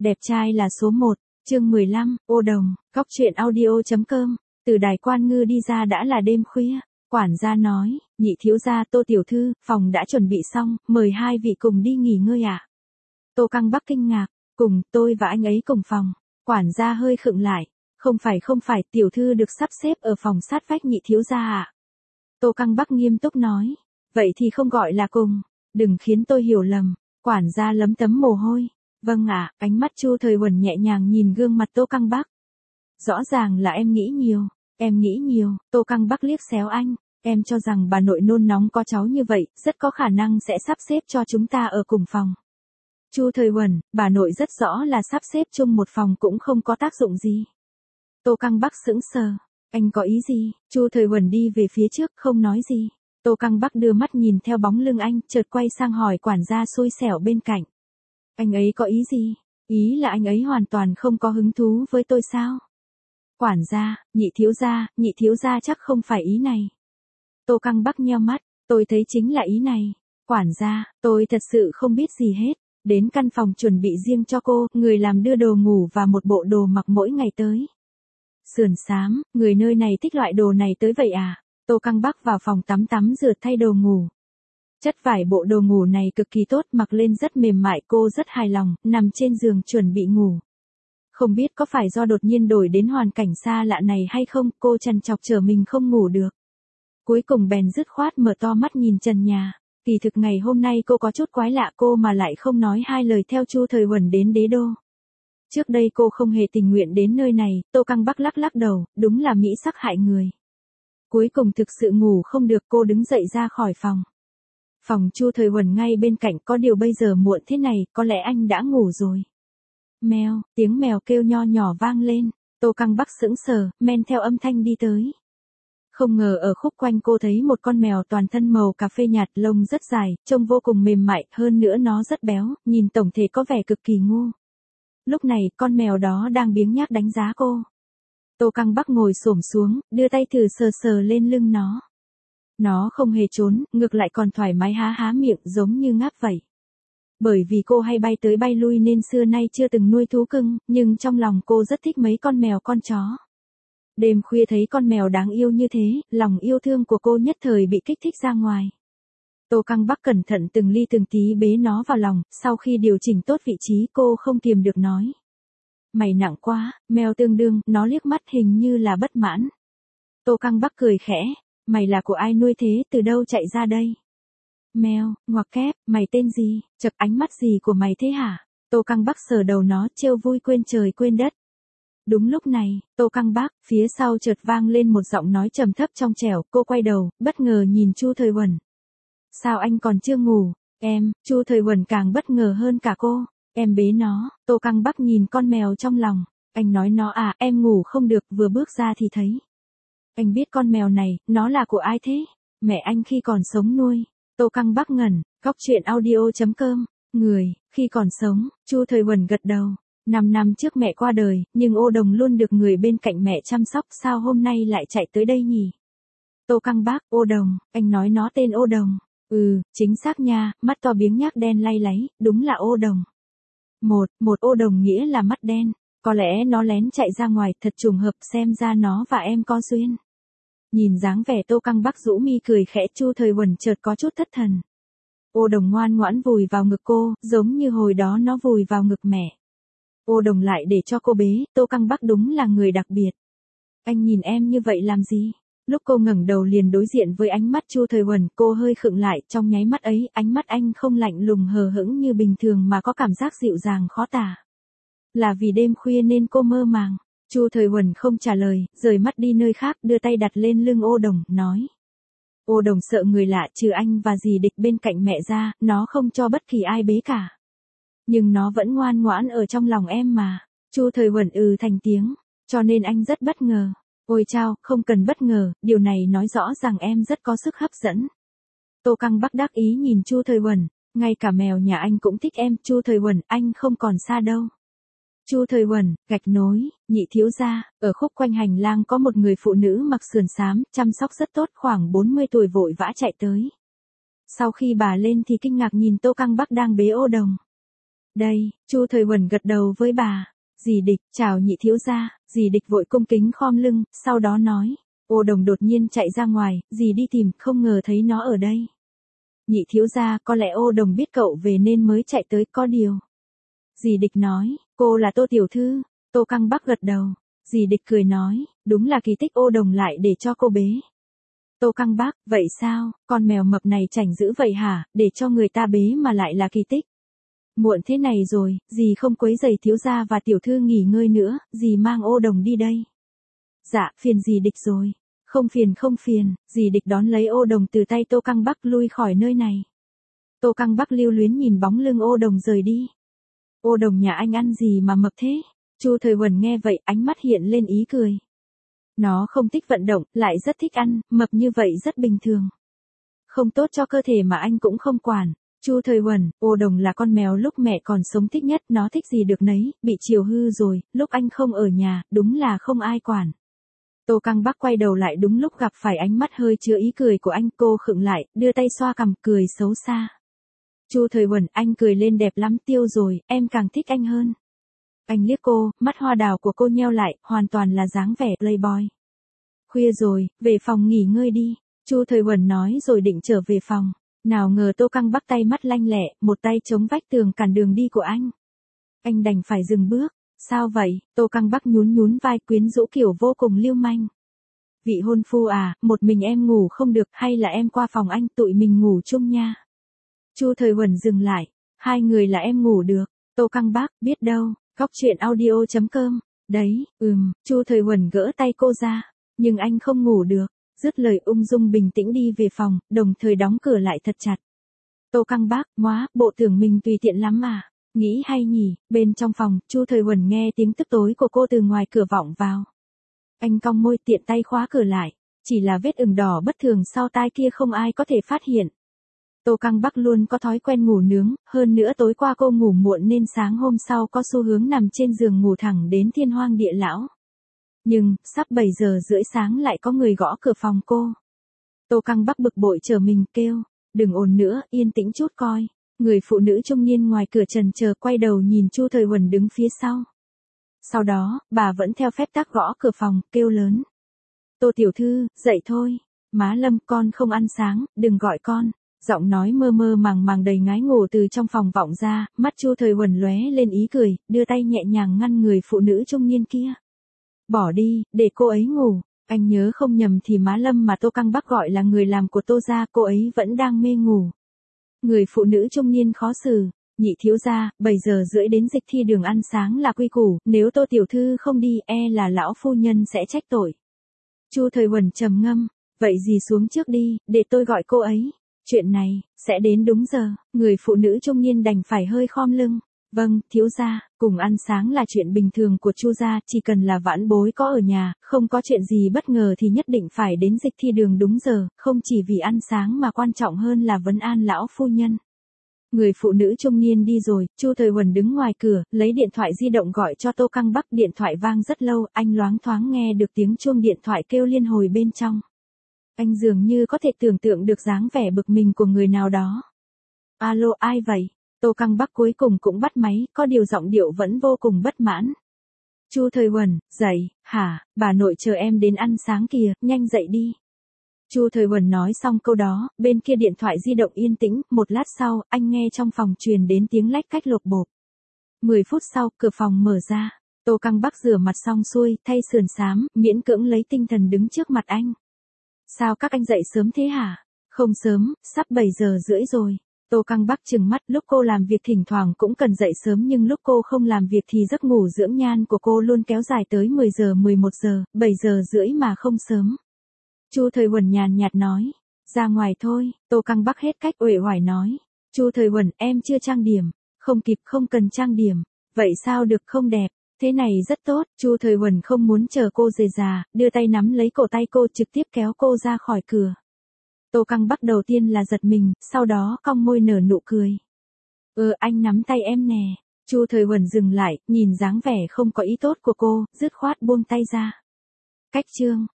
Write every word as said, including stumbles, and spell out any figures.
Đẹp trai là số một, chương mười lăm, ô đồng, góc truyện audio.com, từ đài Quan Ngư đi ra đã là đêm khuya, quản gia nói, nhị thiếu gia Tô tiểu thư, phòng đã chuẩn bị xong, mời hai vị cùng đi nghỉ ngơi ạ. À? Tô Căng Bắc kinh ngạc, cùng, tôi và anh ấy cùng phòng, quản gia hơi khựng lại, không phải không phải, tiểu thư được sắp xếp ở phòng sát vách nhị thiếu gia ạ. À? Tô Căng Bắc nghiêm túc nói, vậy thì không gọi là cùng, đừng khiến tôi hiểu lầm, quản gia lấm tấm mồ hôi. Vâng ạ, à, ánh mắt Chu Thời Huẩn nhẹ nhàng nhìn gương mặt Tô Căng Bắc. Rõ ràng là em nghĩ nhiều, em nghĩ nhiều, Tô Căng Bắc liếc xéo anh, em cho rằng bà nội nôn nóng có cháu như vậy, rất có khả năng sẽ sắp xếp cho chúng ta ở cùng phòng. Chu Thời Huẩn, bà nội rất rõ là sắp xếp chung một phòng cũng không có tác dụng gì. Tô Căng Bắc sững sờ, anh có ý gì? Chu Thời Huẩn đi về phía trước không nói gì. Tô Căng Bắc đưa mắt nhìn theo bóng lưng anh, chợt quay sang hỏi quản gia xui xẻo bên cạnh. Anh ấy có ý gì? Ý là anh ấy hoàn toàn không có hứng thú với tôi sao? Quản gia, nhị thiếu gia, nhị thiếu gia chắc không phải ý này. Tô Căng Bắc nheo mắt, tôi thấy chính là ý này. Quản gia, tôi thật sự không biết gì hết. Đến căn phòng chuẩn bị riêng cho cô, người làm đưa đồ ngủ và một bộ đồ mặc mỗi ngày tới. Sườn xám, người nơi này thích loại đồ này tới vậy à? Tô Căng Bắc vào phòng tắm tắm rửa thay đồ ngủ. Chất vải bộ đồ ngủ này cực kỳ tốt, mặc lên rất mềm mại, cô rất hài lòng, nằm trên giường chuẩn bị ngủ. Không biết có phải do đột nhiên đổi đến hoàn cảnh xa lạ này hay không, cô trằn trọc chờ mình không ngủ được. Cuối cùng bèn dứt khoát mở to mắt nhìn trần nhà. Kỳ thực ngày hôm nay cô có chút quái lạ, cô mà lại không nói hai lời theo Chu Thời Huẩn đến đế đô. Trước đây cô không hề tình nguyện đến nơi này, Tô Căng Bắc lắc lắc đầu, đúng là mỹ sắc hại người. Cuối cùng thực sự ngủ không được, cô đứng dậy ra khỏi phòng. Phòng Chu Thời Huẩn ngay bên cạnh, có điều bây giờ muộn thế này, có lẽ anh đã ngủ rồi. Mèo, tiếng mèo kêu nho nhỏ vang lên, Tô Căng Bắc sững sờ, men theo âm thanh đi tới. Không ngờ ở khúc quanh cô thấy một con mèo toàn thân màu cà phê nhạt, lông rất dài, trông vô cùng mềm mại, hơn nữa nó rất béo, nhìn tổng thể có vẻ cực kỳ ngu. Lúc này, con mèo đó đang biếng nhác đánh giá cô. Tô Căng Bắc ngồi xổm xuống, đưa tay thử sờ sờ lên lưng nó. Nó không hề trốn, ngược lại còn thoải mái há há miệng giống như ngáp vậy. Bởi vì cô hay bay tới bay lui nên xưa nay chưa từng nuôi thú cưng, nhưng trong lòng cô rất thích mấy con mèo con chó. Đêm khuya thấy con mèo đáng yêu như thế, lòng yêu thương của cô nhất thời bị kích thích ra ngoài. Tô Căng Bắc cẩn thận từng ly từng tí bế nó vào lòng, sau khi điều chỉnh tốt vị trí cô không kiềm được nói. Mày nặng quá, mèo tương đương, nó liếc mắt hình như là bất mãn. Tô Căng Bắc cười khẽ. Mày là của ai nuôi thế, từ đâu chạy ra đây? Mèo, ngoặc kép, mày tên gì, chật ánh mắt gì của mày thế hả? Tô Căng Bắc sờ đầu nó, trêu vui quên trời quên đất. Đúng lúc này, Tô Căng Bắc, phía sau chợt vang lên một giọng nói trầm thấp trong trẻo, cô quay đầu, bất ngờ nhìn Chu Thời Huẩn. Sao anh còn chưa ngủ? Em, Chu Thời Huẩn càng bất ngờ hơn cả cô. Em bế nó, Tô Căng Bắc nhìn con mèo trong lòng. Anh nói nó à, em ngủ không được, vừa bước ra thì thấy. Anh biết con mèo này, nó là của ai thế? Mẹ anh khi còn sống nuôi. Tô Căng Bắc ngẩn, góc truyện audio.com, người, khi còn sống, Chu Thời Huẩn gật đầu. Năm năm trước mẹ qua đời, nhưng ô đồng luôn được người bên cạnh mẹ chăm sóc, sao hôm nay lại chạy tới đây nhỉ? Tô Căng Bắc, ô đồng, anh nói nó tên ô đồng. Ừ, chính xác nha, mắt to biếng nhác đen lay láy, đúng là ô đồng. Một, một ô đồng nghĩa là mắt đen. Có lẽ nó lén chạy ra ngoài, thật trùng hợp, xem ra nó và em có duyên. Nhìn dáng vẻ Tô Căng Bắc rũ mi cười khẽ, Chu Thời Huẩn chợt có chút thất thần. Ô đồng ngoan ngoãn vùi vào ngực cô, giống như hồi đó nó vùi vào ngực mẹ. Ô đồng lại để cho cô bế, Tô Căng Bắc đúng là người đặc biệt. Anh nhìn em như vậy làm gì? Lúc cô ngẩng đầu liền đối diện với ánh mắt Chu Thời Huẩn, cô hơi khựng lại, trong nháy mắt ấy, ánh mắt anh không lạnh lùng hờ hững như bình thường mà có cảm giác dịu dàng khó tả. Là vì đêm khuya nên cô mơ màng. Chu Thời Huẩn không trả lời, rời mắt đi nơi khác, đưa tay đặt lên lưng ô đồng, nói. Ô đồng sợ người lạ, trừ anh và dì Địch bên cạnh mẹ ra, nó không cho bất kỳ ai bế cả. Nhưng nó vẫn ngoan ngoãn ở trong lòng em mà. Chu Thời Huẩn ừ thành tiếng, cho nên anh rất bất ngờ. Ôi chao, không cần bất ngờ, điều này nói rõ rằng em rất có sức hấp dẫn. Tô Căng Bắc đắc ý nhìn Chu Thời Huẩn, ngay cả mèo nhà anh cũng thích em, Chu Thời Huẩn, anh không còn xa đâu. Chu Thời Huẩn, gạch nối, nhị thiếu gia, ở khúc quanh hành lang có một người phụ nữ mặc sườn xám, chăm sóc rất tốt, khoảng bốn mươi tuổi vội vã chạy tới. Sau khi bà lên thì kinh ngạc nhìn Tô Căng Bắc đang bế ô đồng. Đây, Chu Thời Huẩn gật đầu với bà. Dì Địch, chào nhị thiếu gia. Dì Địch vội cung kính khom lưng, sau đó nói. Ô Đồng đột nhiên chạy ra ngoài, dì đi tìm, không ngờ thấy nó ở đây. Nhị thiếu gia, có lẽ Ô Đồng biết cậu về nên mới chạy tới, có điều. Dì Địch nói, cô là Tô tiểu thư. Tô Căng Bắc gật đầu. Dì Địch cười nói, đúng là kỳ tích Ô Đồng lại để cho cô bế. Tô Căng Bắc, vậy sao, con mèo mập này chảnh dữ vậy hả, để cho người ta bế mà lại là kỳ tích. Muộn thế này rồi, dì không quấy rầy thiếu gia và tiểu thư nghỉ ngơi nữa, dì mang Ô Đồng đi đây. Dạ, phiền dì Địch rồi. Không phiền không phiền, dì Địch đón lấy Ô Đồng từ tay Tô Căng Bắc lui khỏi nơi này. Tô Căng Bắc lưu luyến nhìn bóng lưng Ô Đồng rời đi. Ô Đồng nhà anh ăn gì mà mập thế? Chu Thời Huẩn nghe vậy, ánh mắt hiện lên ý cười. Nó không thích vận động, lại rất thích ăn, mập như vậy rất bình thường. Không tốt cho cơ thể mà anh cũng không quản. Chu Thời Huẩn, Ô Đồng là con mèo lúc mẹ còn sống thích nhất, nó thích gì được nấy, bị chiều hư rồi, lúc anh không ở nhà, đúng là không ai quản. Tô Căng Bắc quay đầu lại đúng lúc gặp phải ánh mắt hơi chứa ý cười của anh, cô khựng lại, đưa tay xoa cằm, cười xấu xa. Chu Thời Huẩn, anh cười lên đẹp lắm, tiêu rồi, em càng thích anh hơn. Anh liếc cô, mắt hoa đào của cô nheo lại, hoàn toàn là dáng vẻ playboy. Khuya rồi, về phòng nghỉ ngơi đi. Chu Thời Huẩn nói rồi định trở về phòng. Nào ngờ Tô Căng Bắc tay mắt lanh lẹ, một tay chống vách tường cản đường đi của anh. Anh đành phải dừng bước. Sao vậy? Tô Căng Bắc nhún nhún vai, quyến rũ kiểu vô cùng lưu manh. Vị hôn phu à, một mình em ngủ không được, hay là em qua phòng anh tụi mình ngủ chung nha. Chu Thời Huẩn dừng lại. Hai người là em ngủ được. Tô Căng Bắc, biết đâu. Góc truyện audio chấm com. Đấy, ừm, Chu Thời Huẩn gỡ tay cô ra. Nhưng anh không ngủ được. Dứt lời ung dung bình tĩnh đi về phòng, đồng thời đóng cửa lại thật chặt. Tô Căng Bắc, móa, bộ tưởng mình tùy tiện lắm mà. Nghĩ hay nhỉ, bên trong phòng, Chu Thời Huẩn nghe tiếng tức tối của cô từ ngoài cửa vọng vào. Anh cong môi tiện tay khóa cửa lại. Chỉ là vết ửng đỏ bất thường sau tai kia không ai có thể phát hiện. Tô Căng Bắc luôn có thói quen ngủ nướng, hơn nữa tối qua cô ngủ muộn nên sáng hôm sau có xu hướng nằm trên giường ngủ thẳng đến thiên hoang địa lão. Nhưng, sắp bảy giờ rưỡi sáng lại có người gõ cửa phòng cô. Tô Căng Bắc bực bội trở mình kêu, đừng ồn nữa, yên tĩnh chút coi. Người phụ nữ trung niên ngoài cửa trần chờ quay đầu nhìn Chu Thời Huẩn đứng phía sau. Sau đó, bà vẫn theo phép tắc gõ cửa phòng, kêu lớn. Tô tiểu thư, dậy thôi. Má Lâm, con không ăn sáng, đừng gọi con. Giọng nói mơ mơ màng màng đầy ngái ngủ từ trong phòng vọng ra, mắt Chu Thời Huẩn lóe lên ý cười, đưa tay nhẹ nhàng ngăn người phụ nữ trung niên kia. Bỏ đi, để cô ấy ngủ. Anh nhớ không nhầm thì má Lâm mà Tô Căng Bắc gọi là người làm của Tô gia, cô ấy vẫn đang mê ngủ. Người phụ nữ trung niên khó xử, nhị thiếu gia, bảy giờ rưỡi đến dịch thi đường ăn sáng là quy củ, nếu Tô tiểu thư không đi e là lão phu nhân sẽ trách tội. Chu Thời Huẩn trầm ngâm, vậy gì xuống trước đi, để tôi gọi cô ấy. Chuyện này, sẽ đến đúng giờ, người phụ nữ trung niên đành phải hơi khom lưng. Vâng, thiếu gia, cùng ăn sáng là chuyện bình thường của Chu gia, chỉ cần là vãn bối có ở nhà, không có chuyện gì bất ngờ thì nhất định phải đến dịch thi đường đúng giờ, không chỉ vì ăn sáng mà quan trọng hơn là vấn an lão phu nhân. Người phụ nữ trung niên đi rồi, Chu Thời Huẩn đứng ngoài cửa, lấy điện thoại di động gọi cho Tô Căng Bắc, điện thoại vang rất lâu, anh loáng thoáng nghe được tiếng chuông điện thoại kêu liên hồi bên trong. Anh dường như có thể tưởng tượng được dáng vẻ bực mình của người nào đó. Alo, ai vậy? Tô Căng Bắc cuối cùng cũng bắt máy, có điều giọng điệu vẫn vô cùng bất mãn. Chu Thời Huẩn, dậy, hả, bà nội chờ em đến ăn sáng kìa, nhanh dậy đi. Chu Thời Huẩn nói xong câu đó, bên kia điện thoại di động yên tĩnh, một lát sau, anh nghe trong phòng truyền đến tiếng lách cách lộp bộp. Mười phút sau, cửa phòng mở ra. Tô Căng Bắc rửa mặt xong xuôi, thay sườn xám, miễn cưỡng lấy tinh thần đứng trước mặt anh. Sao các anh dậy sớm thế hả? Không sớm, sắp bảy giờ rưỡi rồi. Tô Căng Bắc trừng mắt, lúc cô làm việc thỉnh thoảng cũng cần dậy sớm nhưng lúc cô không làm việc thì giấc ngủ dưỡng nhan của cô luôn kéo dài tới mười giờ mười một giờ, bảy giờ rưỡi mà không sớm. Chu Thời Huẩn nhàn nhạt nói, ra ngoài thôi. Tô Căng Bắc hết cách uể oải nói, Chu Thời Huẩn, em chưa trang điểm. Không kịp, không cần trang điểm. Vậy sao được, không đẹp. Thế này rất tốt. Chu Thời Huẩn không muốn chờ cô rề rà, đưa tay nắm lấy cổ tay cô trực tiếp kéo cô ra khỏi cửa. Tô Căng Bắc đầu tiên là giật mình, sau đó cong môi nở nụ cười. Ừ, anh nắm tay em nè. Chu Thời Huẩn dừng lại, nhìn dáng vẻ không có ý tốt của cô, dứt khoát buông tay ra. Cách chương.